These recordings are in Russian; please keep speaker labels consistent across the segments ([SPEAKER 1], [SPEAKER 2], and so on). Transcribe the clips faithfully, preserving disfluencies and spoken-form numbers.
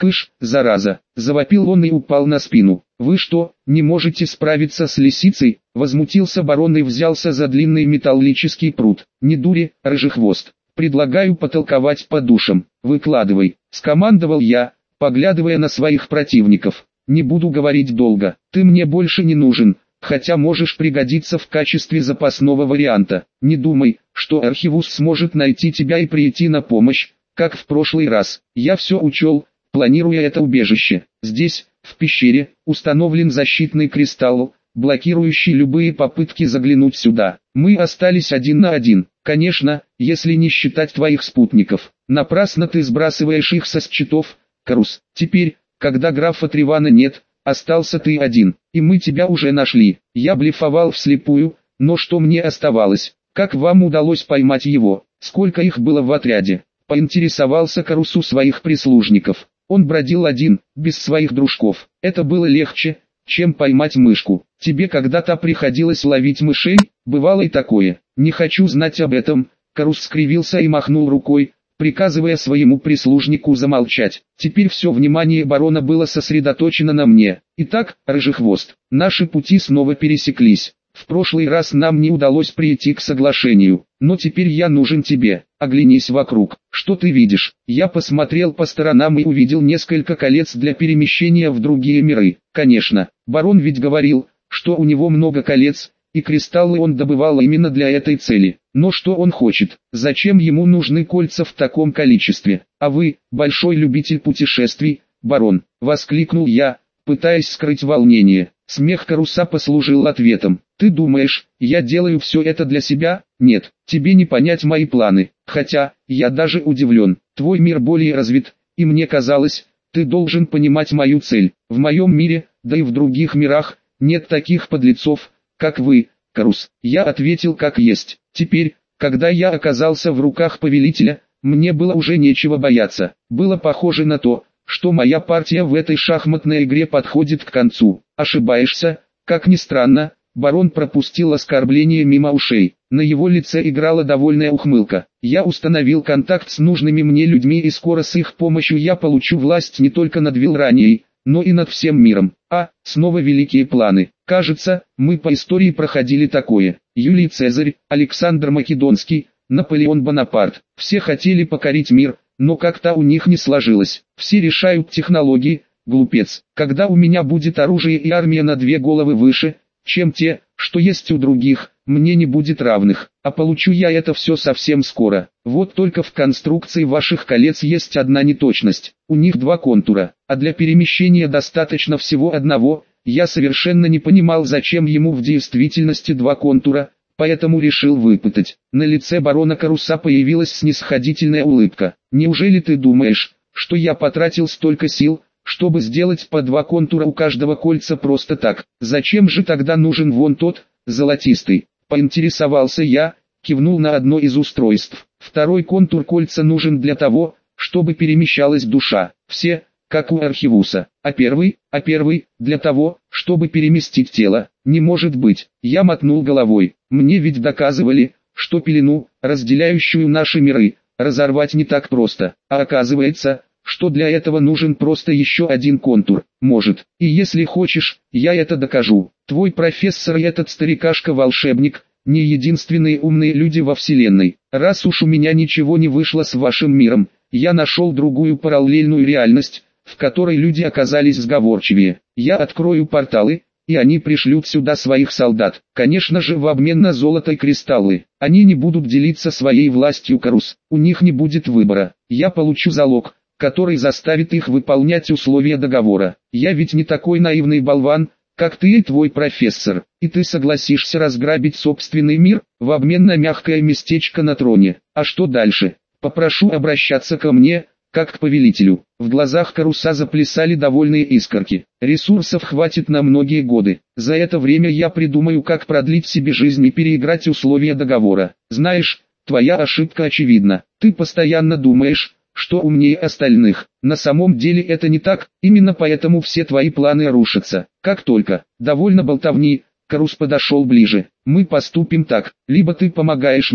[SPEAKER 1] «Кыш, зараза!» – завопил он и упал на спину. «Вы что, не можете справиться с лисицей?» – возмутился барон и взялся за длинный металлический прут. «Не дури, рыжехвост. Предлагаю потолковать по душам. Выкладывай», – скомандовал я, поглядывая на своих противников. «Не буду говорить долго. Ты мне больше не нужен, хотя можешь пригодиться в качестве запасного варианта. Не думай, что Архивус сможет найти тебя и прийти на помощь, как в прошлый раз. Я все учел, планируя это убежище. Здесь, в пещере, установлен защитный кристалл, блокирующий любые попытки заглянуть сюда. Мы остались один на один. Конечно, если не считать твоих спутников. Напрасно ты сбрасываешь их со счетов, Карус. Теперь, когда графа Тривана нет, остался ты один, и мы тебя уже нашли. Я блефовал вслепую, но что мне оставалось? Как вам удалось поймать его? Сколько их было в отряде?» Поинтересовался Карус у своих прислужников. Он бродил один, без своих дружков. Это было легче, чем поймать мышку. Тебе когда-то приходилось ловить мышей? Бывало и такое. Не хочу знать об этом. Карус скривился и махнул рукой, приказывая своему прислужнику замолчать. Теперь все внимание барона было сосредоточено на мне. Итак, рыжехвост, наши пути снова пересеклись. В прошлый раз нам не удалось прийти к соглашению, но теперь я нужен тебе. Оглянись вокруг. Что ты видишь? Я посмотрел по сторонам и увидел несколько колец для перемещения в другие миры. Конечно, барон ведь говорил, что у него много колец, и кристаллы он добывал именно для этой цели. Но что он хочет? Зачем ему нужны кольца в таком количестве? А вы, большой любитель путешествий, барон, воскликнул я, пытаясь скрыть волнение. Смех Каруса послужил ответом. Ты думаешь, я делаю все это для себя? Нет, тебе не понять мои планы. Хотя, я даже удивлен. Твой мир более развит, и мне казалось, ты должен понимать мою цель. В моем мире, да и в других мирах, нет таких подлецов, как вы, Карус. Я ответил как есть. Теперь, когда я оказался в руках повелителя, мне было уже нечего бояться. Было похоже на то, что моя партия в этой шахматной игре подходит к концу. Ошибаешься, как ни странно, барон пропустил оскорбление мимо ушей. На его лице играла довольная ухмылка. Я установил контакт с нужными мне людьми, и скоро с их помощью я получу власть не только над Вилранией, но и над всем миром. А, снова великие планы. Кажется, мы по истории проходили такое. Юлий Цезарь, Александр Македонский, Наполеон Бонапарт. Все хотели покорить мир, но как-то у них не сложилось. Все решают технологии, глупец. Когда у меня будет оружие и армия на две головы выше, чем те, что есть у других, мне не будет равных. А получу я это все совсем скоро. Вот только в конструкции ваших колец есть одна неточность. У них два контура, а для перемещения достаточно всего одного. Я совершенно не понимал, зачем ему в действительности два контура, поэтому решил выпытать. На лице барона Каруса появилась снисходительная улыбка. «Неужели ты думаешь, что я потратил столько сил, чтобы сделать по два контура у каждого кольца просто так? Зачем же тогда нужен вон тот, золотистый?» Поинтересовался я, кивнул на одно из устройств. Второй контур кольца нужен для того, чтобы перемещалась душа. Все, как у Архивуса. А первый, а первый, для того, чтобы переместить тело. Не может быть. Я мотнул головой. Мне ведь доказывали, что пелену, разделяющую наши миры, разорвать не так просто. А оказывается, что для этого нужен просто еще один контур. Может, и если хочешь, я это докажу. Твой профессор и этот старикашка-волшебник – не единственные умные люди во Вселенной. Раз уж у меня ничего не вышло с вашим миром, я нашел другую параллельную реальность, в которой люди оказались сговорчивее. Я открою порталы, и они пришлют сюда своих солдат. Конечно же, в обмен на золото и кристаллы. Они не будут делиться своей властью, Карус. У них не будет выбора. Я получу залог, который заставит их выполнять условия договора. Я ведь не такой наивный болван, как ты и твой профессор. И ты согласишься разграбить собственный мир, в обмен на мягкое местечко на троне. А что дальше? Попрошу обращаться ко мне, как к повелителю. В глазах Каруса заплясали довольные искорки. Ресурсов хватит на многие годы. За это время я придумаю, как продлить себе жизнь и переиграть условия договора. Знаешь, твоя ошибка очевидна. Ты постоянно думаешь, что умнее остальных. На самом деле это не так, именно поэтому все твои планы рушатся. Как только, довольно болтовни, Карус подошел ближе. Мы поступим так, либо ты помогаешь мне,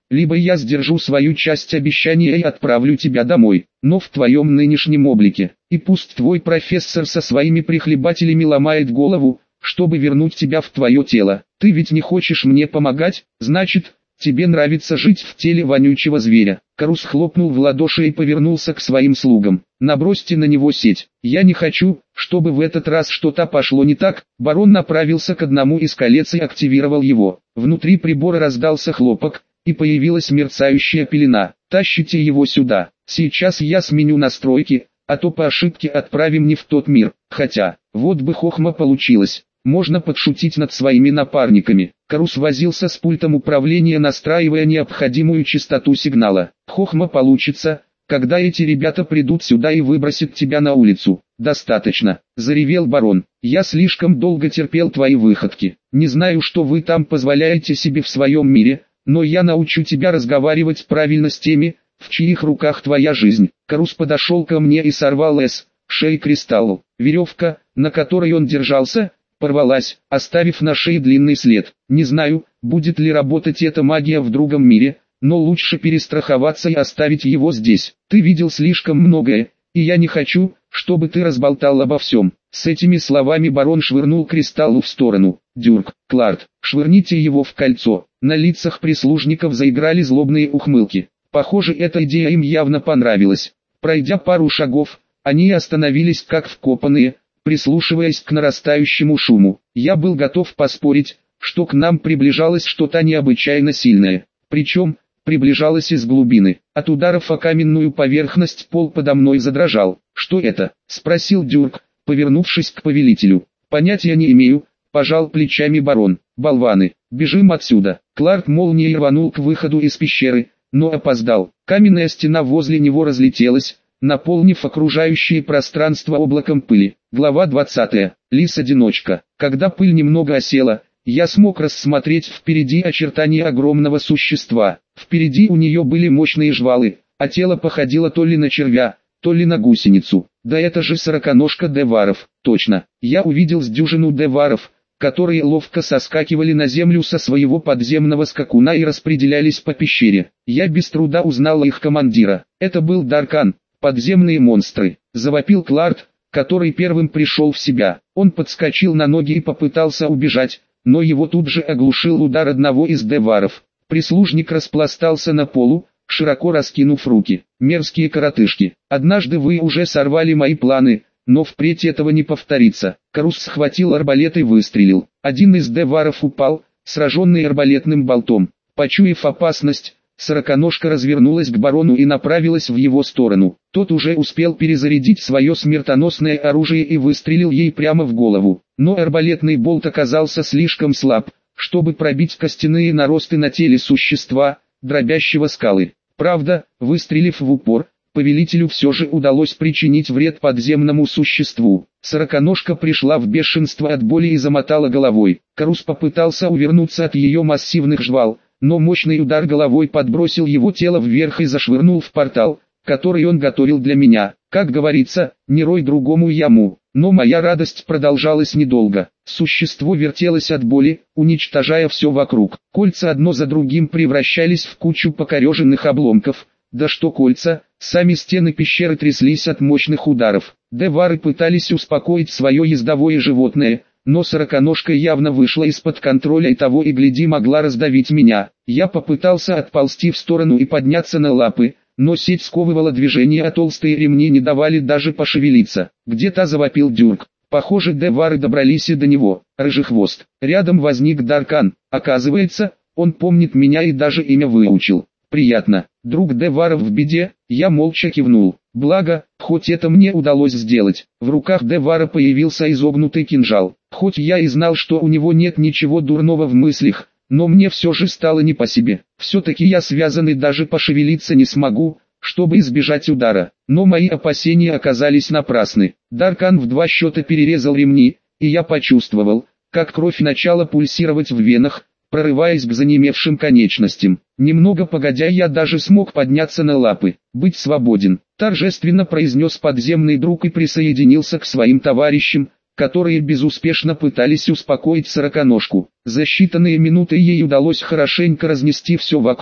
[SPEAKER 1] либо я сдержу свою часть обещания и отправлю тебя домой, но в твоем нынешнем облике. И пусть твой профессор со своими прихлебателями ломает голову, чтобы вернуть тебя в твое тело. Ты ведь не хочешь мне помогать, значит, тебе нравится жить в теле вонючего зверя». Карус хлопнул в ладоши и повернулся к своим слугам. «Набросьте на него сеть. Я не хочу, чтобы в этот раз что-то пошло не так». Барон направился к одному из колец и активировал его. Внутри прибора раздался хлопок, и появилась мерцающая пелена. «Тащите его сюда. Сейчас я сменю настройки, а то по ошибке отправим не в тот мир. Хотя, вот бы хохма получилось. Можно подшутить над своими напарниками». Карус возился с пультом управления, настраивая необходимую частоту сигнала. «Хохма получится, когда эти ребята придут сюда и выбросят тебя на улицу». «Достаточно», — заревел барон. «Я слишком долго терпел твои выходки. Не знаю, что вы там позволяете себе в своем мире, но я научу тебя разговаривать правильно с теми, в чьих руках твоя жизнь». Карус подошел ко мне и сорвал с шеи кристалл. Веревка, на которой он держался, порвалась, оставив на шее длинный след. Не знаю, будет ли работать эта магия в другом мире, но лучше перестраховаться и оставить его здесь. Ты видел слишком многое, и я не хочу, чтобы ты разболтал обо всем. С этими словами барон швырнул кристалл в сторону. «Дюрк, Кларт, швырните его в кольцо». На лицах прислужников заиграли злобные ухмылки. Похоже, эта идея им явно понравилась. Пройдя пару шагов, они остановились как вкопанные, прислушиваясь к нарастающему шуму. Я был готов поспорить, что к нам приближалось что-то необычайно сильное. Причем, приближалось из глубины. От ударов о каменную поверхность пол подо мной задрожал. «Что это?» — спросил Дюрк, повернувшись к повелителю. «Понятия не имею», — пожал плечами барон. «Болваны, бежим отсюда». Кларк молнией рванул к выходу из пещеры, но опоздал. Каменная стена возле него разлетелась, наполнив окружающее пространство облаком пыли. Глава двадцатая. Лис-одиночка. Когда пыль немного осела, я смог рассмотреть впереди очертания огромного существа. Впереди у нее были мощные жвалы, а тело походило то ли на червя, то ли на гусеницу. Да это же сороконожка деваров. Точно. Я увидел с дюжину деваров, которые ловко соскакивали на землю со своего подземного скакуна и распределялись по пещере. Я без труда узнал их командира. Это был Даркан. «Подземные монстры», — завопил Кларт, который первым пришел в себя. Он подскочил на ноги и попытался убежать, но его тут же оглушил удар одного из деваров. Прислужник распластался на полу, широко раскинув руки. «Мерзкие коротышки, однажды вы уже сорвали мои планы, но впредь этого не повторится». Карус схватил арбалет и выстрелил. Один из деваров упал, сраженный арбалетным болтом. Почуяв опасность, сороконожка развернулась к барону и направилась в его сторону. Тот уже успел перезарядить свое смертоносное оружие и выстрелил ей прямо в голову. Но арбалетный болт оказался слишком слаб, чтобы пробить костяные наросты на теле существа, дробящего скалы. Правда, выстрелив в упор, повелителю все же удалось причинить вред подземному существу. Сороконожка пришла в бешенство от боли и замотала головой. Карус попытался увернуться от ее массивных жвал, но мощный удар головой подбросил его тело вверх и зашвырнул в портал, который он готовил для меня. Как говорится, не рой другому яму. Но моя радость продолжалась недолго. Существо вертелось от боли, уничтожая все вокруг. Кольца одно за другим превращались в кучу покореженных обломков. Да что кольца, сами стены пещеры тряслись от мощных ударов. Девары пытались успокоить свое ездовое животное, но сороконожка явно вышла из-под контроля и того и гляди могла раздавить меня. Я попытался отползти в сторону и подняться на лапы, но сеть сковывала движение, а толстые ремни не давали даже пошевелиться. Где-то завопил Дюрк. Похоже, девары добрались и до него. Рыжехвост. Рядом возник Даркан. Оказывается, он помнит меня и даже имя выучил. Приятно. Друг деваров в беде. Я молча кивнул. Благо, хоть это мне удалось сделать. В руках девара появился изогнутый кинжал. Хоть я и знал, что у него нет ничего дурного в мыслях, но мне все же стало не по себе. Все-таки я связан и даже пошевелиться не смогу, чтобы избежать удара. Но мои опасения оказались напрасны. Даркан в два счета перерезал ремни, и я почувствовал, как кровь начала пульсировать в венах, прорываясь к занемевшим конечностям. Немного погодя я даже смог подняться на лапы. «Быть свободен», — торжественно произнес подземный друг и присоединился к своим товарищам, которые безуспешно пытались успокоить сороконожку. За считанные минуты ей удалось хорошенько разнести все вокруг,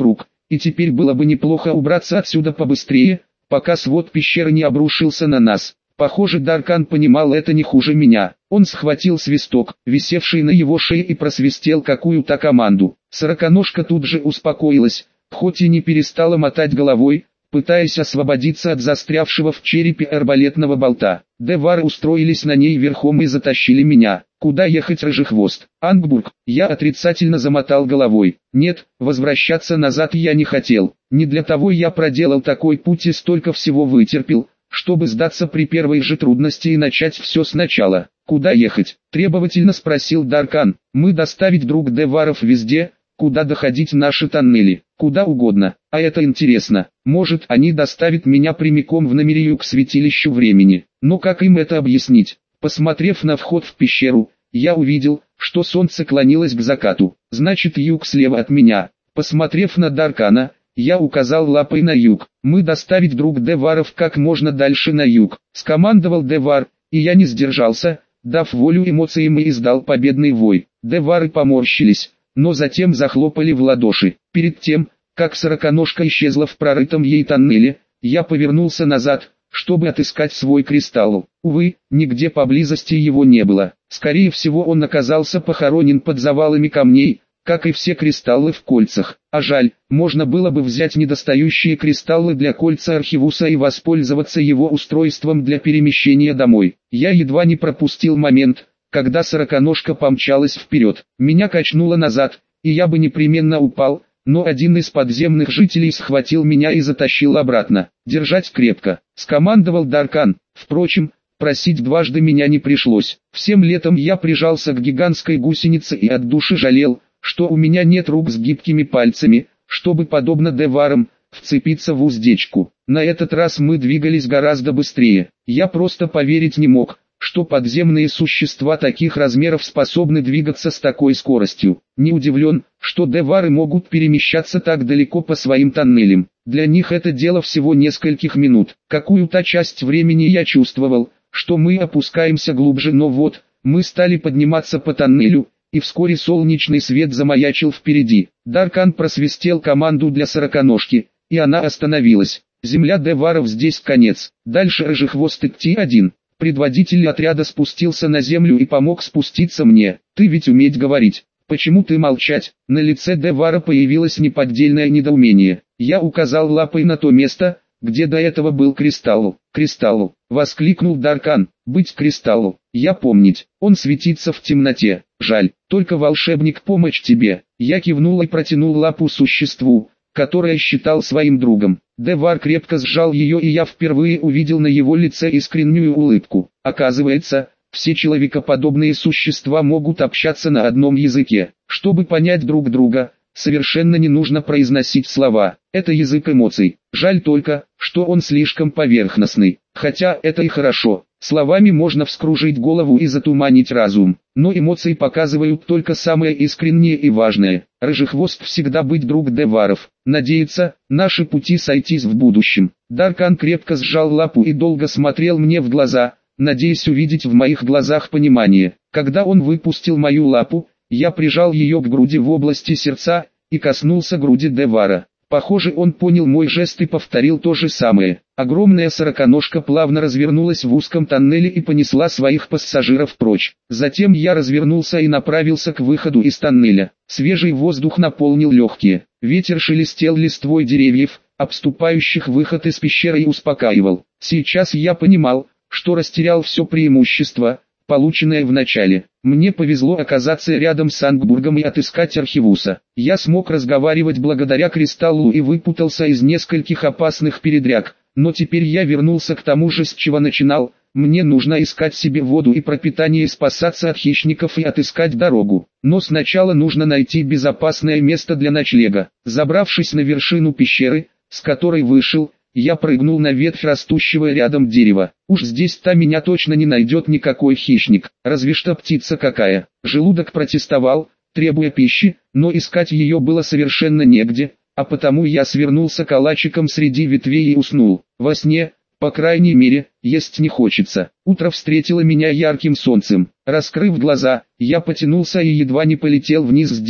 [SPEAKER 1] и теперь было бы неплохо убраться отсюда побыстрее, пока свод пещеры не обрушился на нас. Похоже, Даркан понимал это не хуже меня. Он схватил свисток, висевший на его шее, и просвистел какую-то команду. Сороконожка тут же успокоилась, хоть и не перестала мотать головой, пытаясь освободиться от застрявшего в черепе арбалетного болта. Девары устроились на ней верхом и затащили меня. Куда ехать, Рыжехвост? Ангбург. Я отрицательно замотал головой. Нет, возвращаться назад я не хотел. Не для того я проделал такой путь и столько всего вытерпел, чтобы сдаться при первой же трудности и начать все сначала. Куда ехать? Требовательно спросил Даркан. Мы доставить друг Деваров везде, куда доходить наши тоннели. Куда угодно. А это интересно. Может, они доставят меня прямиком в Намерию к святилищу времени. Но как им это объяснить? Посмотрев на вход в пещеру, я увидел, что солнце клонилось к закату. Значит, юг слева от меня. Посмотрев на Даркана, я указал лапой на юг. Мы доставить друг Деваров как можно дальше на юг. Скомандовал Девар, и я не сдержался, дав волю эмоциям, и издал победный вой. Девары поморщились, но затем захлопали в ладоши. Перед тем, как сороконожка исчезла в прорытом ей тоннеле, я повернулся назад, чтобы отыскать свой кристалл. Увы, нигде поблизости его не было. Скорее всего, он оказался похоронен под завалами камней, как и все кристаллы в кольцах. А жаль, можно было бы взять недостающие кристаллы для кольца Архивуса и воспользоваться его устройством для перемещения домой. Я едва не пропустил момент, когда сороконожка помчалась вперед. Меня качнуло назад, и я бы непременно упал, но один из подземных жителей схватил меня и затащил обратно. «Держать крепко», — скомандовал Даркан. Впрочем, просить дважды меня не пришлось. Всем летом я прижался к гигантской гусенице и от души жалел, что у меня нет рук с гибкими пальцами, чтобы, подобно Деварам, вцепиться в уздечку. На этот раз мы двигались гораздо быстрее. Я просто поверить не мог, что подземные существа таких размеров способны двигаться с такой скоростью. Не удивлен, что Девары могут перемещаться так далеко по своим тоннелям. Для них это дело всего нескольких минут. Какую-то часть времени я чувствовал, что мы опускаемся глубже, но вот, мы стали подниматься по тоннелю, и вскоре солнечный свет замаячил впереди. Даркан просвистел команду для сороконожки, и она остановилась. Земля Деваров здесь конец. Дальше Рыжехвост идти один. Предводитель отряда спустился на землю и помог спуститься мне. Ты ведь уметь говорить. Почему ты молчать? На лице Девара появилось неподдельное недоумение. Я указал лапой на то место, где до этого был кристалл. «Кристалл!» — воскликнул Даркан. «Быть кристаллу! Я помнить, он светится в темноте. Жаль, только волшебник помочь тебе». Я кивнул и протянул лапу существу, которое считал своим другом. Девар крепко сжал ее, и я впервые увидел на его лице искреннюю улыбку. Оказывается, все человекоподобные существа могут общаться на одном языке. Чтобы понять друг друга, совершенно не нужно произносить слова. Это язык эмоций. Жаль только, что он слишком поверхностный. Хотя это и хорошо. Словами можно вскружить голову и затуманить разум. Но эмоции показывают только самое искреннее и важное. Рыжехвост всегда быть друг Деваров. Надеется, наши пути сойтись в будущем. Даркан крепко сжал лапу и долго смотрел мне в глаза, надеясь увидеть в моих глазах понимание. Когда он выпустил мою лапу, я прижал ее к груди в области сердца и коснулся груди Девара. Похоже, он понял мой жест и повторил то же самое. Огромная сороконожка плавно развернулась в узком тоннеле и понесла своих пассажиров прочь. Затем я развернулся и направился к выходу из тоннеля. Свежий воздух наполнил легкие. Ветер шелестел листвой деревьев, обступающих выход из пещеры, и успокаивал. Сейчас я понимал, что растерял все преимущество, полученное в начале. Мне повезло оказаться рядом с Ангбургом и отыскать Архивуса. Я смог разговаривать благодаря кристаллу и выпутался из нескольких опасных передряг, но теперь я вернулся к тому же, с чего начинал. Мне нужно искать себе воду и пропитание, спасаться от хищников и отыскать дорогу. Но сначала нужно найти безопасное место для ночлега. Забравшись на вершину пещеры, с которой вышел, я прыгнул на ветвь растущего рядом дерева. Уж здесь-то меня точно не найдет никакой хищник, разве что птица какая. Желудок протестовал, требуя пищи, но искать ее было совершенно негде, а потому я свернулся калачиком среди ветвей и уснул. Во сне, по крайней мере, есть не хочется. Утро встретило меня ярким солнцем. Раскрыв глаза, я потянулся и едва не полетел вниз с дерева.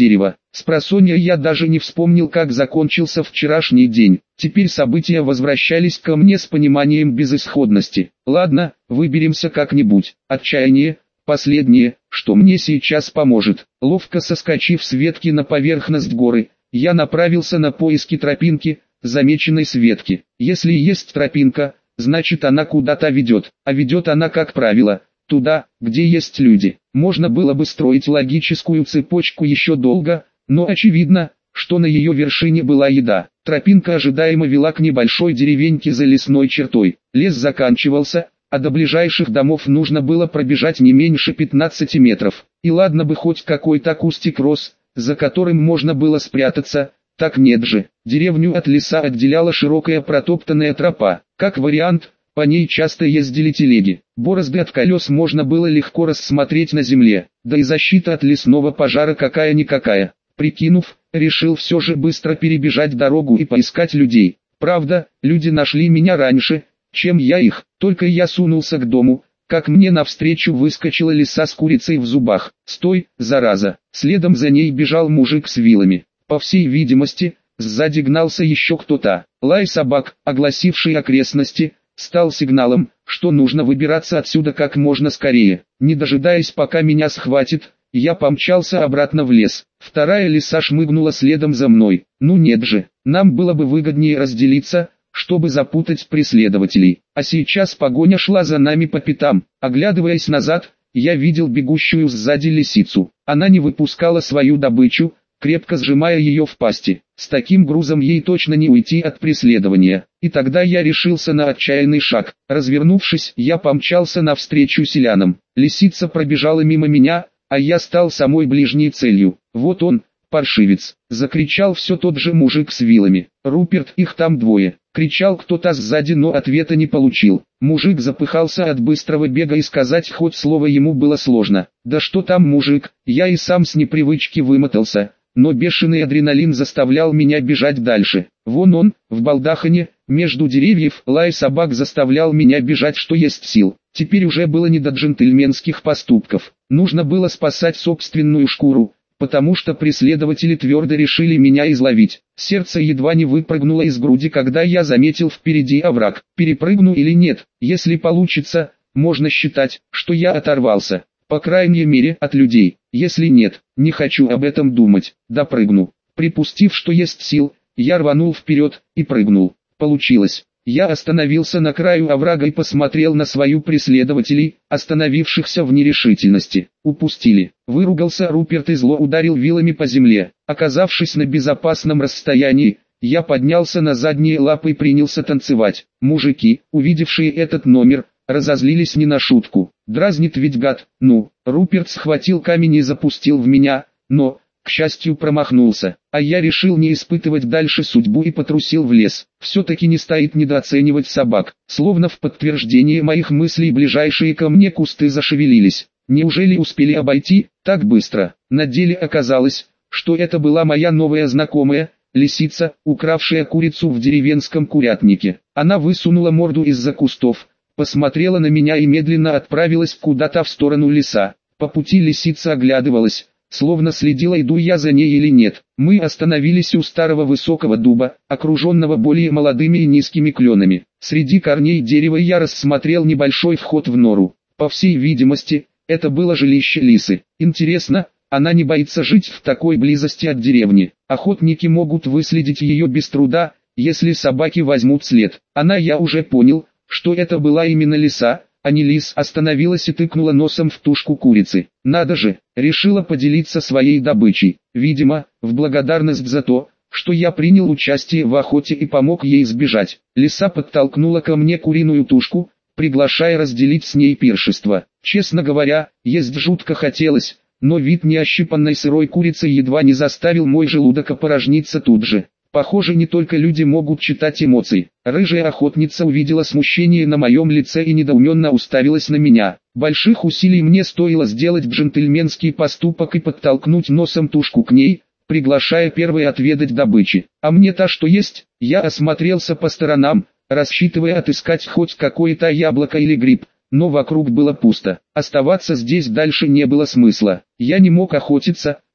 [SPEAKER 1] Спросонья я даже не вспомнил, как закончился вчерашний день. Теперь события возвращались ко мне с пониманием безысходности. Ладно, выберемся как-нибудь. Отчаяние – последнее, что мне сейчас поможет. Ловко соскочив с ветки на поверхность горы, я направился на поиски тропинки, замеченной с ветки. Если есть тропинка, значит она куда-то ведет, а ведет она, как правило, туда, где есть люди. Можно было бы строить логическую цепочку еще долго, но очевидно, что на ее вершине была еда. Тропинка ожидаемо вела к небольшой деревеньке за лесной чертой. Лес заканчивался, а до ближайших домов нужно было пробежать не меньше пятнадцати метров. И ладно бы хоть какой-то кустик рос, за которым можно было спрятаться, так нет же. Деревню от леса отделяла широкая протоптанная тропа. Как вариант, по ней часто ездили телеги. Борозды от колес можно было легко рассмотреть на земле, да и защита от лесного пожара какая-никакая. Прикинув, решил все же быстро перебежать дорогу и поискать людей. Правда, люди нашли меня раньше, чем я их. Только я сунулся к дому, как мне навстречу выскочила лиса с курицей в зубах. «Стой, зараза!» Следом за ней бежал мужик с вилами. По всей видимости, сзади гнался еще кто-то. Лай собак, огласивший окрестности, стал сигналом, что нужно выбираться отсюда как можно скорее. Не дожидаясь, пока меня схватит, я помчался обратно в лес. Вторая лиса шмыгнула следом за мной. Ну нет же, нам было бы выгоднее разделиться, чтобы запутать преследователей. А сейчас погоня шла за нами по пятам. Оглядываясь назад, я видел бегущую сзади лисицу. Она не выпускала свою добычу, крепко сжимая ее в пасти. С таким грузом ей точно не уйти от преследования. И тогда я решился на отчаянный шаг. Развернувшись, я помчался навстречу селянам. Лисица пробежала мимо меня, а я стал самой ближней целью. Вот он, паршивец, закричал все тот же мужик с вилами. Руперт, их там двое. Кричал кто-то сзади, но ответа не получил. Мужик запыхался от быстрого бега и сказать хоть слово ему было сложно. Да что там мужик, я и сам с непривычки вымотался, но бешеный адреналин заставлял меня бежать дальше. Вон он, в балдахане, между деревьев, лай собак заставлял меня бежать что есть сил. Теперь уже было не до джентльменских поступков. Нужно было спасать собственную шкуру, потому что преследователи твердо решили меня изловить. Сердце едва не выпрыгнуло из груди, когда я заметил впереди овраг. Перепрыгну или нет? Если получится, можно считать, что я оторвался. По крайней мере от людей. Если нет, не хочу об этом думать. Допрыгну. Припустив, что есть сил, я рванул вперед и прыгнул. Получилось. Я остановился на краю оврага и посмотрел на свою преследователей, остановившихся в нерешительности. Упустили. Выругался Руперт и зло ударил вилами по земле. Оказавшись на безопасном расстоянии, я поднялся на задние лапы и принялся танцевать. Мужики, увидевшие этот номер, разозлились не на шутку. Дразнит ведь гад. Ну, Руперт схватил камень и запустил в меня, но, к счастью, промахнулся. А я решил не испытывать дальше судьбу и потрусил в лес. Все-таки не стоит недооценивать собак. Словно в подтверждение моих мыслей ближайшие ко мне кусты зашевелились. Неужели успели обойти так быстро? На деле оказалось, что это была моя новая знакомая, лисица, укравшая курицу в деревенском курятнике. Она высунула морду из-за кустов, посмотрела на меня и медленно отправилась куда-то в сторону леса. По пути лисица оглядывалась, словно следила, иду я за ней или нет. Мы остановились у старого высокого дуба, окруженного более молодыми и низкими кленами. Среди корней дерева я рассмотрел небольшой вход в нору. По всей видимости, это было жилище лисы. Интересно, она не боится жить в такой близости от деревни. Охотники могут выследить ее без труда, если собаки возьмут след. Она, я уже понял, что это была именно лиса, а не лис. Остановилась и тыкнула носом в тушку курицы. Надо же, решила поделиться своей добычей. Видимо, в благодарность за то, что я принял участие в охоте и помог ей сбежать. Лиса подтолкнула ко мне куриную тушку, приглашая разделить с ней пиршество. Честно говоря, есть жутко хотелось, но вид неощипанной сырой курицы едва не заставил мой желудок опорожниться тут же. Похоже, не только люди могут читать эмоции. Рыжая охотница увидела смущение на моем лице и недоуменно уставилась на меня. Больших усилий мне стоило сделать джентльменский поступок и подтолкнуть носом тушку к ней, приглашая первой отведать добычи. А мне-то что есть? Я осмотрелся по сторонам, рассчитывая отыскать хоть какое-то яблоко или гриб, но вокруг было пусто. Оставаться здесь дальше не было смысла. Я не мог охотиться,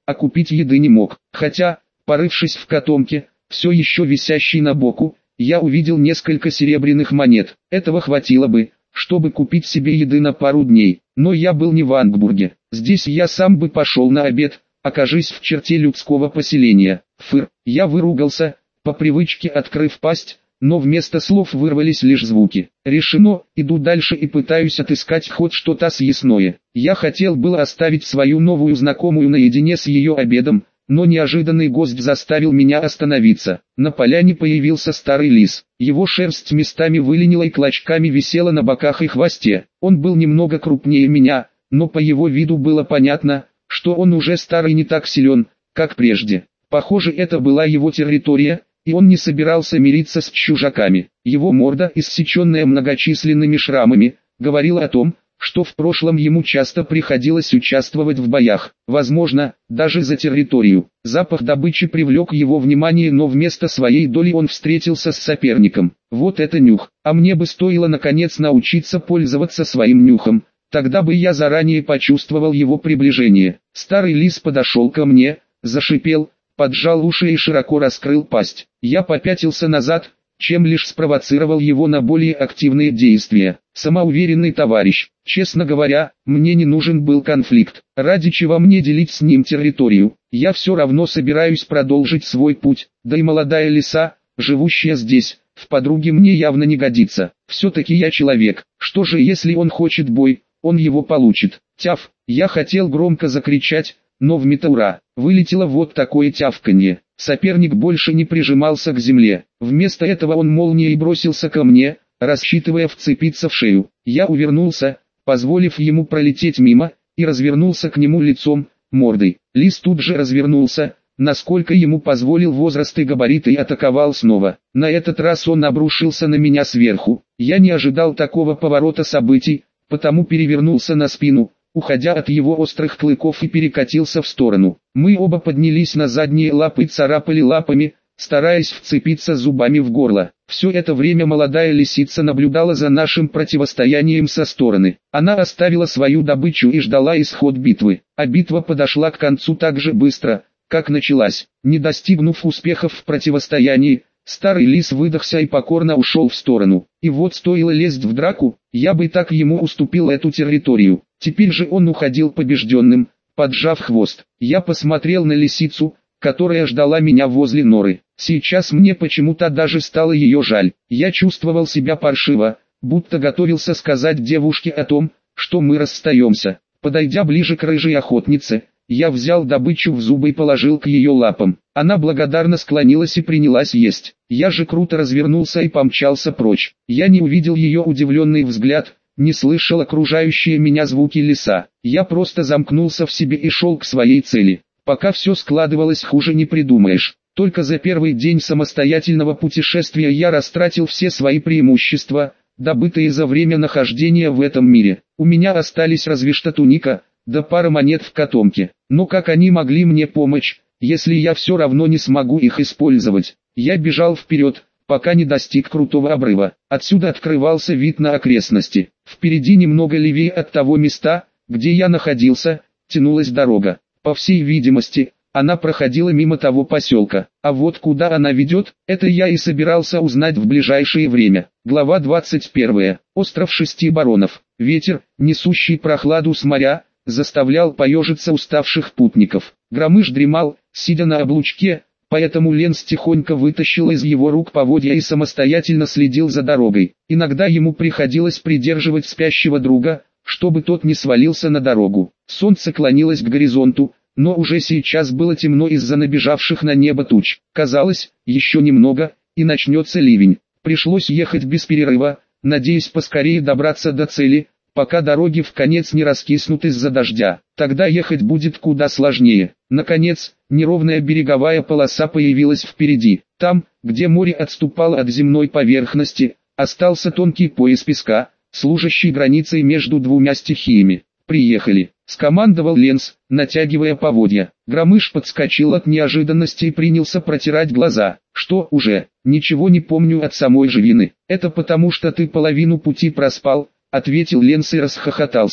[SPEAKER 1] а купить еды не мог. Хотя, порывшись в котомке, все еще висящей на боку, я увидел несколько серебряных монет. Этого хватило бы, чтобы купить себе еды на пару дней. Но я был не в Ангбурге. Здесь я сам бы пошел на обед, окажись в черте людского поселения. Фыр, я выругался, по привычке открыв пасть, но вместо слов вырвались лишь звуки. Решено, иду дальше и пытаюсь отыскать хоть что-то съестное. Я хотел было оставить свою новую знакомую наедине с ее обедом, но неожиданный гость заставил меня остановиться. На поляне появился старый лис. Его шерсть местами выленила и клочками висела на боках и хвосте. Он был немного крупнее меня, но по его виду было понятно, что он уже старый не так силен, как прежде. Похоже, это была его территория, и он не собирался мириться с чужаками. Его морда, иссеченная многочисленными шрамами, говорила о том, что в прошлом ему часто приходилось участвовать в боях, возможно, даже за территорию. Запах добычи привлек его внимание, но вместо своей доли он встретился с соперником. Вот это нюх, а мне бы стоило наконец научиться пользоваться своим нюхом, тогда бы я заранее почувствовал его приближение. Старый лис подошел ко мне, зашипел, поджал уши и широко раскрыл пасть. Я попятился назад, чем лишь спровоцировал его на более активные действия. Самоуверенный товарищ. Честно говоря, мне не нужен был конфликт. Ради чего мне делить с ним территорию? Я все равно собираюсь продолжить свой путь, да и молодая лиса, живущая здесь, в подруге мне явно не годится. Все-таки я человек. Что же если он хочет бой, он его получит. Тяф, я хотел громко закричать, но в метаура вылетело вот такое тявканье. Соперник больше не прижимался к земле. Вместо этого он молнией бросился ко мне, рассчитывая вцепиться в шею. Я увернулся, позволив ему пролететь мимо, и развернулся к нему лицом, мордой. Лис тут же развернулся, насколько ему позволил возраст и габариты, и атаковал снова. На этот раз он обрушился на меня сверху. Я не ожидал такого поворота событий, потому перевернулся на спину, уходя от его острых клыков, и перекатился в сторону. Мы оба поднялись на задние лапы и царапали лапами, стараясь вцепиться зубами в горло. Все это время молодая лисица наблюдала за нашим противостоянием со стороны. Она оставила свою добычу и ждала исход битвы. А битва подошла к концу так же быстро, как началась. Не достигнув успехов в противостоянии, старый лис выдохся и покорно ушел в сторону. И вот стоило лезть в драку, я бы так ему уступил эту территорию. Теперь же он уходил побежденным, поджав хвост. Я посмотрел на лисицу, которая ждала меня возле норы. Сейчас мне почему-то даже стало ее жаль. Я чувствовал себя паршиво, будто готовился сказать девушке о том, что мы расстаемся. Подойдя ближе к рыжей охотнице, я взял добычу в зубы и положил к ее лапам. Она благодарно склонилась и принялась есть. Я же круто развернулся и помчался прочь. Я не увидел ее удивленный взгляд, не слышал окружающие меня звуки леса. Я просто замкнулся в себе и шел к своей цели. Пока все складывалось хуже не придумаешь. Только за первый день самостоятельного путешествия я растратил все свои преимущества, добытые за время нахождения в этом мире. У меня остались разве что туника, да пара монет в котомке. Но как они могли мне помочь, если я все равно не смогу их использовать? Я бежал вперед, пока не достиг крутого обрыва. Отсюда открывался вид на окрестности. Впереди, немного левее от того места, где я находился, тянулась дорога. По всей видимости, она проходила мимо того поселка. А вот куда она ведет, это я и собирался узнать в ближайшее время. Глава двадцать первая. Остров Шести Баронов. Ветер, несущий прохладу с моря, заставлял поежиться уставших путников. Громыш дремал, сидя на облучке, поэтому Ленс тихонько вытащил из его рук поводья и самостоятельно следил за дорогой. Иногда ему приходилось придерживать спящего друга, чтобы тот не свалился на дорогу. Солнце клонилось к горизонту, но уже сейчас было темно из-за набежавших на небо туч. Казалось, еще немного, и начнется ливень. Пришлось ехать без перерыва, надеясь поскорее добраться до цели, пока дороги вконец не раскиснут из-за дождя. Тогда ехать будет куда сложнее. Наконец, неровная береговая полоса появилась впереди. Там, где море отступало от земной поверхности, остался тонкий пояс песка, служащий границей между двумя стихиями. «Приехали», — скомандовал Ленс, натягивая поводья. Громыш подскочил от неожиданности и принялся протирать глаза. «Что уже? Ничего не помню от самой Живины. Это потому что ты половину пути проспал», — ответил Ленс и расхохотался.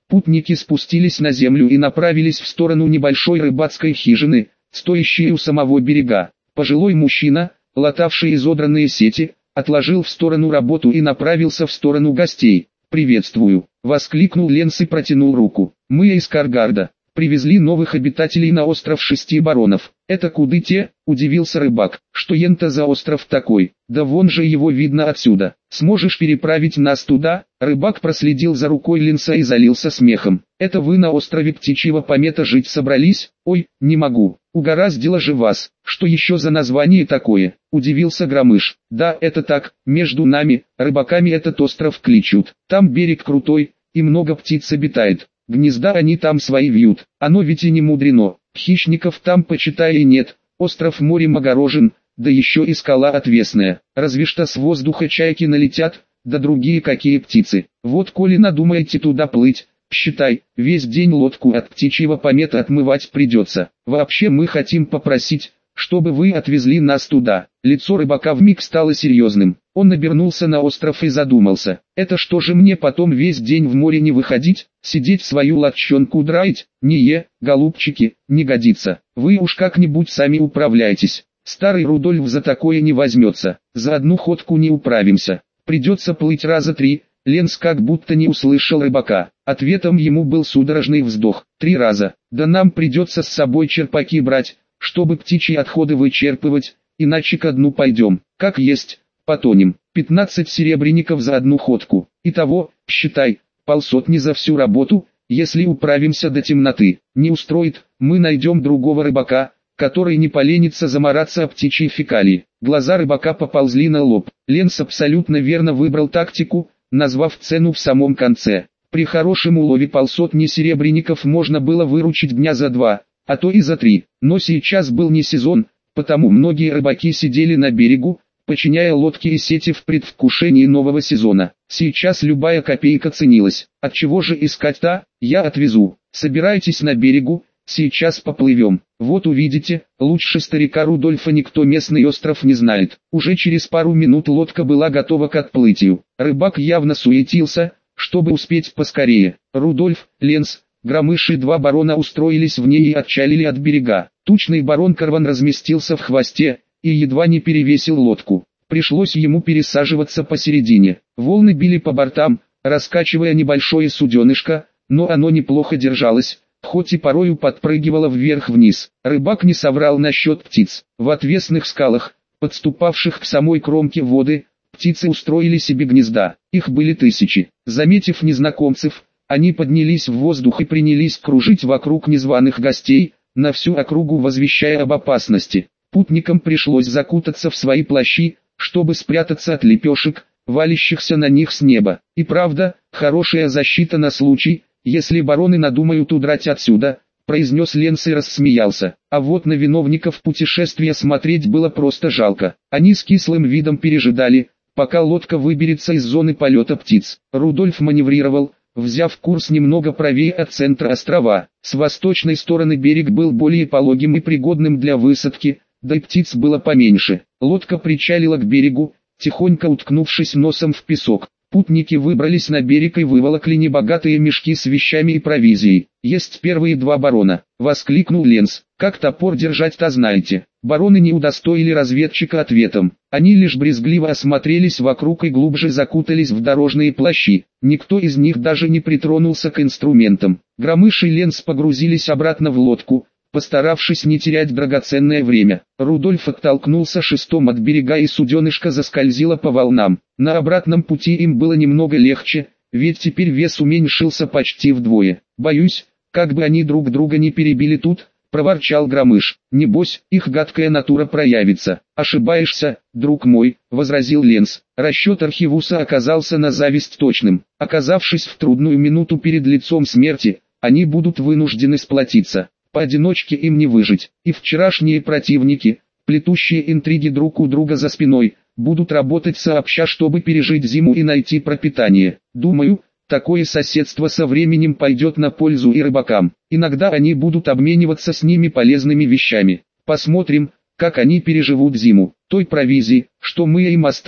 [SPEAKER 1] Путники спустились на землю и направились в сторону небольшой рыбацкой хижины, стоящей у самого берега. Пожилой мужчина, латавший изодранные сети, отложил в сторону работу и направился в сторону гостей. «Приветствую!» — воскликнул Ленс и протянул руку. «Мы из Каргарда. Привезли новых обитателей на остров Шести Баронов». «Это куды те?» — удивился рыбак. «Что ента за остров такой? Да вон же его видно отсюда. Сможешь переправить нас туда?» Рыбак проследил за рукой Ленса и залился смехом. «Это вы на острове Птичьего Помета жить собрались? Ой, не могу. Угораздило же вас. Что еще за название такое?» — удивился Громыш. «Да, это так, между нами, рыбаками этот остров кличут. Там берег крутой, и много птиц обитает. Гнезда они там свои вьют. Оно ведь и не мудрено. Хищников там почитай и нет. Остров морем огорожен, да еще и скала отвесная. Разве что с воздуха чайки налетят, да другие какие птицы. Вот коли надумаете туда плыть, считай, весь день лодку от Птичьего Помета отмывать придется. Вообще мы хотим попросить, чтобы вы отвезли нас туда». Лицо рыбака вмиг стало серьезным. Он обернулся на остров и задумался. «Это что же мне потом весь день в море не выходить, сидеть свою лодчонку драить? Не е, голубчики, не годится. Вы уж как-нибудь сами управляйтесь. Старый Рудольф за такое не возьмется. За одну ходку не управимся. Придется плыть раза три». Ленс как будто не услышал рыбака. Ответом ему был судорожный вздох. «Три раза. Да нам придется с собой черпаки брать, чтобы птичьи отходы вычерпывать, иначе ко дну пойдем. Как есть, потонем. Пятнадцать серебряников за одну ходку. Итого, считай, полсотни за всю работу, если управимся до темноты. Не устроит, мы найдем другого рыбака, который не поленится замораться о птичьей фекалии». Глаза рыбака поползли на лоб. Ленс абсолютно верно выбрал тактику, назвав цену в самом конце. При хорошем улове полсотни серебряников можно было выручить дня за два, а то и за три. Но сейчас был не сезон, потому многие рыбаки сидели на берегу, починяя лодки и сети в предвкушении нового сезона. Сейчас любая копейка ценилась. Отчего же искать-то? Я отвезу. Собирайтесь на берегу, сейчас поплывем. Вот увидите, лучше старика Рудольфа никто местный остров не знает. Уже через пару минут лодка была готова к отплытию. Рыбак явно суетился, чтобы успеть поскорее. Рудольф, Ленс, Громыш и два барона устроились в ней и отчалили от берега. Тучный барон Карван разместился в хвосте и едва не перевесил лодку. Пришлось ему пересаживаться посередине. Волны били по бортам, раскачивая небольшое суденышко, но оно неплохо держалось, хоть и порою подпрыгивало вверх-вниз. Рыбак не соврал насчет птиц. В отвесных скалах, подступавших к самой кромке воды, птицы устроили себе гнезда. Их были тысячи. Заметив незнакомцев, они поднялись в воздух и принялись кружить вокруг незваных гостей, на всю округу возвещая об опасности. Путникам пришлось закутаться в свои плащи, чтобы спрятаться от лепешек, валящихся на них с неба. И правда, хорошая защита на случай, если бароны надумают удрать отсюда, произнес Ленс и рассмеялся. А вот на виновников путешествия смотреть было просто жалко. Они с кислым видом пережидали, пока лодка выберется из зоны полета птиц. Рудольф маневрировал, взяв курс немного правее от центра острова. С восточной стороны берег был более пологим и пригодным для высадки, да и птиц было поменьше. Лодка причалила к берегу, тихонько уткнувшись носом в песок. Путники выбрались на берег и выволокли небогатые мешки с вещами и провизией. «Есть первые два барона!» — воскликнул Ленс. «Как топор держать-то знаете?» Бароны не удостоили разведчика ответом. Они лишь брезгливо осмотрелись вокруг и глубже закутались в дорожные плащи. Никто из них даже не притронулся к инструментам. Громыш и Ленс погрузились обратно в лодку, постаравшись не терять драгоценное время. Рудольф оттолкнулся шестом от берега и суденышко заскользило по волнам. На обратном пути им было немного легче, ведь теперь вес уменьшился почти вдвое. «Боюсь, как бы они друг друга не перебили тут», — проворчал Громыш. «Небось, их гадкая натура проявится». «Ошибаешься, друг мой», — возразил Ленс. Расчет Архивуса оказался на зависть точным. Оказавшись в трудную минуту перед лицом смерти, они будут вынуждены сплотиться. Поодиночке им не выжить. И вчерашние противники, плетущие интриги друг у друга за спиной, будут работать сообща, чтобы пережить зиму и найти пропитание. Думаю, такое соседство со временем пойдет на пользу и рыбакам. Иногда они будут обмениваться с ними полезными вещами. Посмотрим, как они переживут зиму. Той провизии, что мы им оставим,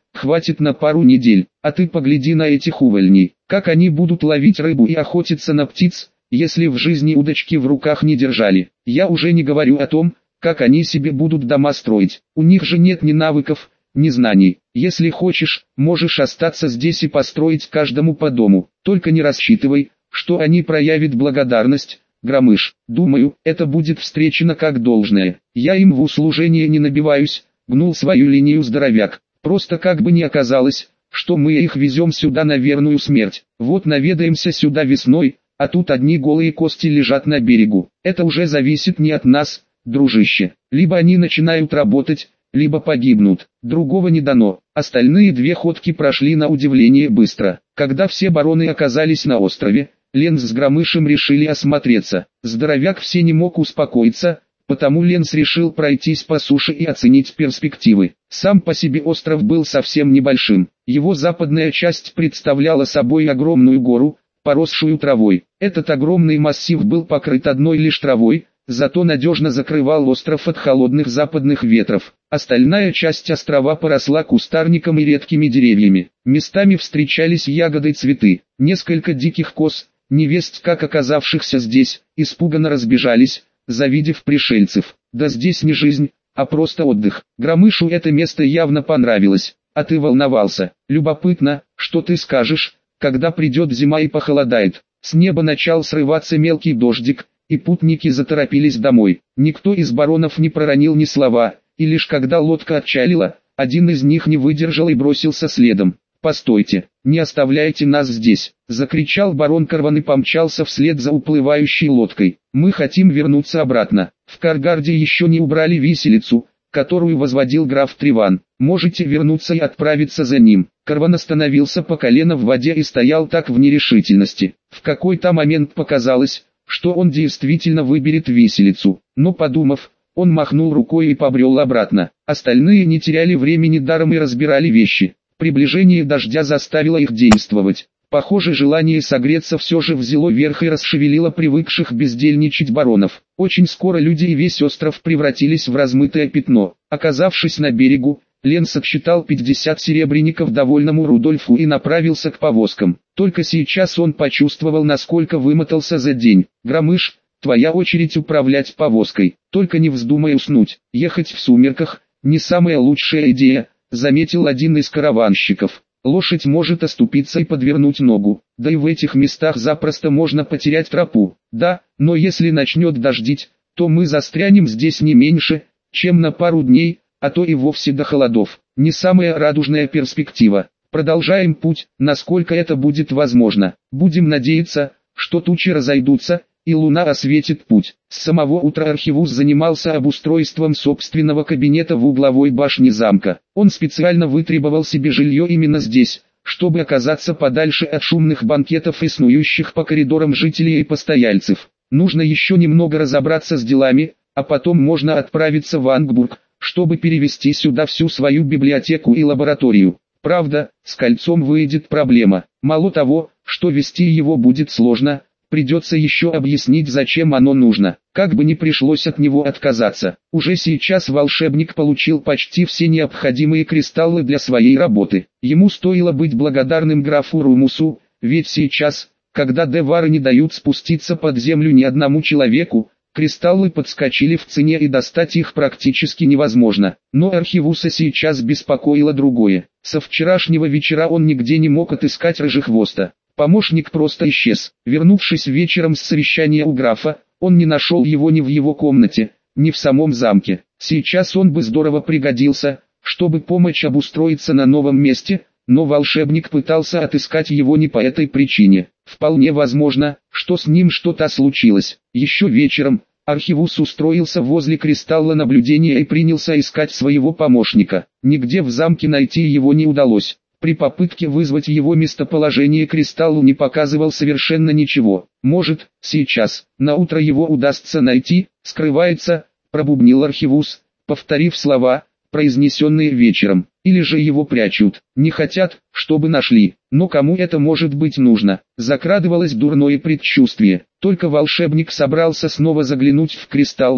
[SPEAKER 1] хватит на пару недель. А ты погляди на этих увольней, как они будут ловить рыбу и охотиться на птиц, если в жизни удочки в руках не держали. Я уже не говорю о том, как они себе будут дома строить. У них же нет ни навыков, ни знаний. Если хочешь, можешь остаться здесь и построить каждому по дому. Только не рассчитывай, что они проявят благодарность, Громыш. Думаю, это будет встречено как должное. Я им в услужение не набиваюсь, гнул свою линию здоровяк. Просто как бы не оказалось, что мы их везем сюда на верную смерть. Вот наведаемся сюда весной, а тут одни голые кости лежат на берегу. Это уже зависит не от нас, дружище. Либо они начинают работать, либо погибнут. Другого не дано. Остальные две ходки прошли на удивление быстро. Когда все бароны оказались на острове, Ленс с Громышем решили осмотреться. Здоровяк все не мог успокоиться, потому Ленс решил пройтись по суше и оценить перспективы. Сам по себе остров был совсем небольшим. Его западная часть представляла собой огромную гору, поросшую травой. Этот огромный массив был покрыт одной лишь травой, зато надежно закрывал остров от холодных западных ветров. Остальная часть острова поросла кустарником и редкими деревьями. Местами встречались ягоды и цветы. Несколько диких коз, невесть как оказавшихся здесь, испуганно разбежались, завидев пришельцев. Да здесь не жизнь, а просто отдых. Громышу это место явно понравилось. А ты волновался. Любопытно, что ты скажешь, когда придет зима и похолодает. С неба начал срываться мелкий дождик, и путники заторопились домой. Никто из баронов не проронил ни слова, и лишь когда лодка отчалила, один из них не выдержал и бросился следом. «Постойте, не оставляйте нас здесь!» — закричал барон Карван и помчался вслед за уплывающей лодкой. «Мы хотим вернуться обратно. В Каргарде еще не убрали виселицу, которую возводил граф Триван. Можете вернуться и отправиться за ним». Карван остановился по колено в воде и стоял так в нерешительности. В какой-то момент показалось, что он действительно выберет виселицу, но подумав, он махнул рукой и побрел обратно. Остальные не теряли времени даром и разбирали вещи. Приближение дождя заставило их действовать. Похоже, желание согреться все же взяло верх и расшевелило привыкших бездельничать баронов. Очень скоро люди и весь остров превратились в размытое пятно. Оказавшись на берегу, Ленс отсчитал пятьдесят серебряников довольному Рудольфу и направился к повозкам. Только сейчас он почувствовал, насколько вымотался за день. «Громыш, твоя очередь управлять повозкой. Только не вздумай уснуть. Ехать в сумерках – не самая лучшая идея», – заметил один из караванщиков. «Лошадь может оступиться и подвернуть ногу, да и в этих местах запросто можно потерять тропу. Да, но если начнет дождить, то мы застрянем здесь не меньше, чем на пару дней, а то и вовсе до холодов. Не самая радужная перспектива. Продолжаем путь, насколько это будет возможно. Будем надеяться, что тучи разойдутся, и луна осветит путь». С самого утра Архивус занимался обустройством собственного кабинета в угловой башне замка. Он специально вытребовал себе жилье именно здесь, чтобы оказаться подальше от шумных банкетов и снующих по коридорам жителей и постояльцев. Нужно еще немного разобраться с делами, а потом можно отправиться в Ангбург, чтобы перевести сюда всю свою библиотеку и лабораторию. Правда, с кольцом выйдет проблема. Мало того, что вести его будет сложно, придется еще объяснить, зачем оно нужно. Как бы ни пришлось от него отказаться. Уже сейчас волшебник получил почти все необходимые кристаллы для своей работы. Ему стоило быть благодарным графу Румусу, ведь сейчас, когда девары не дают спуститься под землю ни одному человеку, кристаллы подскочили в цене и достать их практически невозможно. Но Архивуса сейчас беспокоило другое. Со вчерашнего вечера он нигде не мог отыскать Рыжехвоста. Помощник просто исчез. Вернувшись вечером с совещания у графа, он не нашел его ни в его комнате, ни в самом замке. Сейчас он бы здорово пригодился, чтобы помочь обустроиться на новом месте, но волшебник пытался отыскать его не по этой причине. Вполне возможно, что с ним что-то случилось. Еще вечером Архивус устроился возле кристалла наблюдения и принялся искать своего помощника. Нигде в замке найти его не удалось. При попытке вызвать его местоположение кристаллу не показывал совершенно ничего. «Может, сейчас, на утро его удастся найти, скрывается», — пробубнил Архивус, повторив слова, произнесенные вечером. «Или же его прячут, не хотят, чтобы нашли. Но кому это может быть нужно?» Закрадывалось дурное предчувствие. Только волшебник собрался снова заглянуть в кристалл,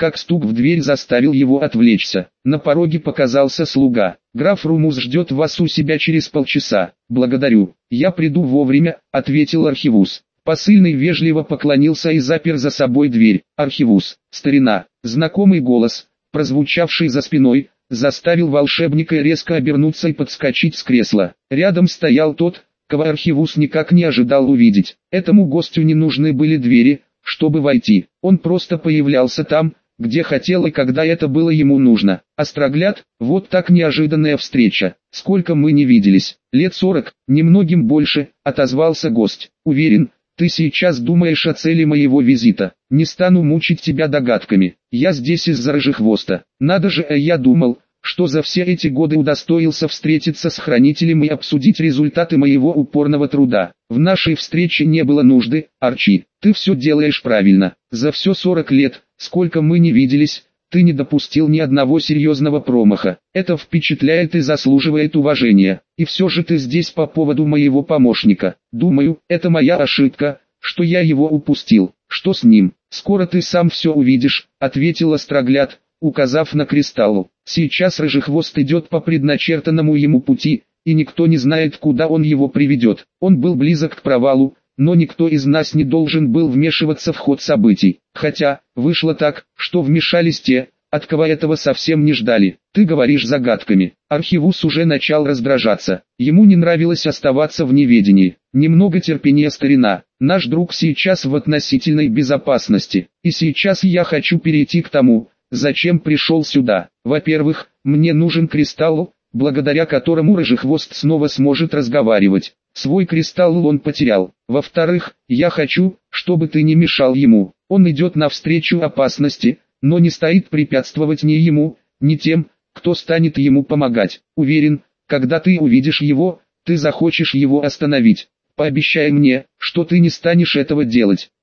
[SPEAKER 1] как стук в дверь заставил его отвлечься. На пороге показался слуга. «Граф Румус ждет вас у себя через полчаса». «Благодарю, я приду вовремя», — ответил Архивус. Посыльный вежливо поклонился и запер за собой дверь. «Архивус, старина». Знакомый голос, прозвучавший за спиной, заставил волшебника резко обернуться и подскочить с кресла. Рядом стоял тот, кого Архивус никак не ожидал увидеть. Этому гостю не нужны были двери, чтобы войти. Он просто появлялся там, где хотел и когда это было ему нужно. Острогляд, вот так неожиданная встреча. «Сколько мы не виделись?» «Лет сорок, немногим больше», — отозвался гость. «Уверен, ты сейчас думаешь о цели моего визита. Не стану мучить тебя догадками. Я здесь из-за Рыжехвоста. Надо же, а я думал, что за все эти годы удостоился встретиться с хранителем и обсудить результаты моего упорного труда. В нашей встрече не было нужды, Арчи. Ты все делаешь правильно. За все сорок лет, сколько мы не виделись, ты не допустил ни одного серьезного промаха. Это впечатляет и заслуживает уважения. И все же ты здесь по поводу моего помощника. Думаю, это моя ошибка, что я его упустил. Что с ним? Скоро ты сам все увидишь», — ответил Острогляд, указав на кристалл. «Сейчас Рыжехвост идет по предначертанному ему пути, и никто не знает, куда он его приведет. Он был близок к провалу, но никто из нас не должен был вмешиваться в ход событий. Хотя, вышло так, что вмешались те, от кого этого совсем не ждали. Ты говоришь загадками». Архивус уже начал раздражаться. Ему не нравилось оставаться в неведении. «Немного терпения, старина. Наш друг сейчас в относительной безопасности. И сейчас я хочу перейти к тому, зачем пришел сюда. Во-первых, мне нужен кристалл, благодаря которому Рыжехвост снова сможет разговаривать. Свой кристалл он потерял. Во-вторых, я хочу, чтобы ты не мешал ему. Он идет навстречу опасности, но не стоит препятствовать ни ему, ни тем, кто станет ему помогать. Уверен, когда ты увидишь его, ты захочешь его остановить. Пообещай мне, что ты не станешь этого делать».